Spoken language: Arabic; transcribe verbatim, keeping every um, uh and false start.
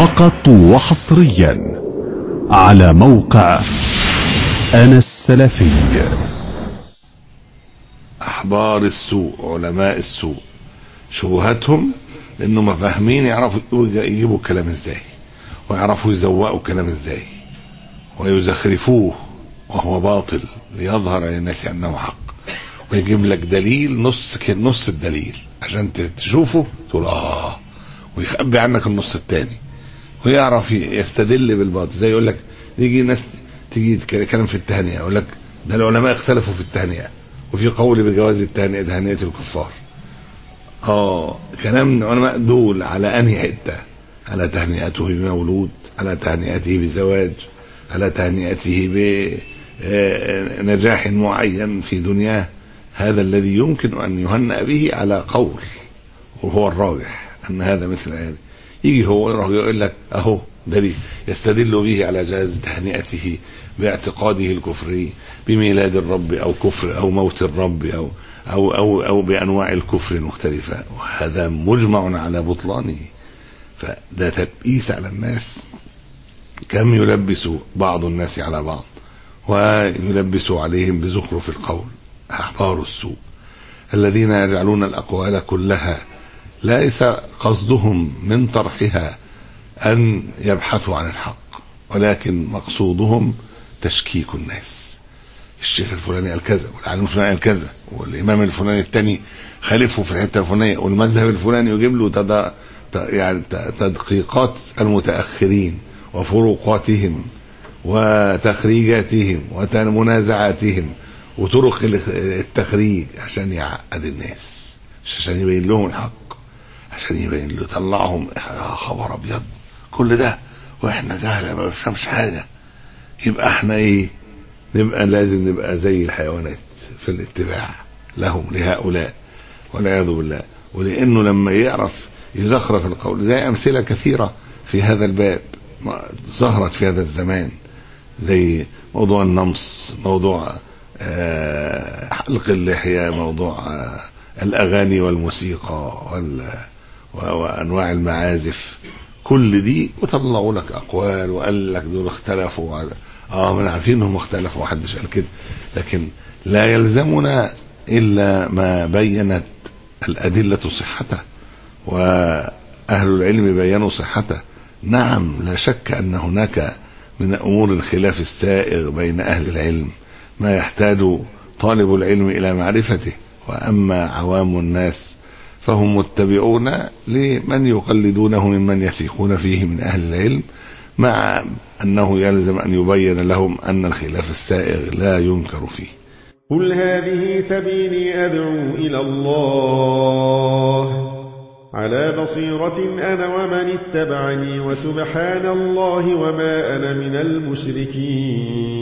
فقط وحصريا على موقع أنا السلفي. أحبار السوء، علماء السوء، شبهاتهم لأنهم فاهمين يعرفوا يجيبوا الكلام ازاي، ويعرفوا يزوقوا الكلام ازاي، ويزخرفوه وهو باطل ليظهر للناس أنه حق، ويجيب لك دليل نص نص الدليل عشان تشوفه تقول آه، ويخبي عنك النص التاني، ويعرف يستدل بالباطل. زي يقول لك يجي ناس تيجي تتكلم في التهنئة يقول لك ده العلماء اختلفوا في التهنئة، وفي قول بجواز التهنئة تهنئة الكفار. اه كلام العلماء دول على انهي حته؟ على تهنئته بمولود، على تهنئته بزواج، على تهنئته بنجاح معين في دنياه. هذا الذي يمكن ان يهنأ به على قول، وهو الراجح ان هذا مثل هذا. يجي هو يقول لك اهو دليل يستدل به على جواز تهنئته باعتقاده الكفري بميلاد الرب او كفر او موت الرب او أو, أو, أو بأنواع الكفر المختلفة، وهذا مجمع على بطلانه. فده تبئيس على الناس. كم يلبس بعض الناس على بعض ويلبس عليهم بزخرف القول. أحبار السوء الذين يجعلون الأقوال كلها ليس قصدهم من طرحها أن يبحثوا عن الحق، ولكن مقصودهم تشكيك الناس. الشيخ الفلاني قال كذا، والعالم الفلاني قال كذا، والامام الفلاني الثاني خالفه في الحته الفلانيه، والمذهب الفلاني يجيب له تد... يعني تدقيقات المتاخرين وفروقاتهم وتخريجاتهم ومنازعاتهم وطرق التخريج عشان يعقد الناس، عشان يبين لهم الحق، عشان يبين له يطلعهم يا خبر ابيض كل ده واحنا جهله ما بنفهمش حاجه. يبقى احنا ايه؟ نبقى لازم نبقى زي الحيوانات في الاتباع لهم لهؤلاء والعياذ بالله. ولانه لما يعرف يزخرف القول، زي امثله كثيره في هذا الباب ظهرت في هذا الزمان، زي موضوع النمص، موضوع حلق اللحيه، موضوع الاغاني والموسيقى وانواع المعازف، كل دي وطلعوا لك اقوال وقال لك دول اختلفوا. اه من عارفين انهم اختلفوا، محدش قال كده، لكن لا يلزمنا الا ما بينت الادله صحته واهل العلم بينوا صحته. نعم لا شك ان هناك من امور الخلاف السائغ بين اهل العلم ما يحتاج طالب العلم الى معرفته، واما عوام الناس فهم متبعون لمن يقلدونه ممن يثقون فيه من اهل العلم، مع أنه يلزم أن يبين لهم أن الخلاف السائغ لا ينكر فيه. قل هذه سبيلي أدعو إلى الله على بصيرة أنا ومن اتبعني، وسبحان الله وما أنا من المشركين.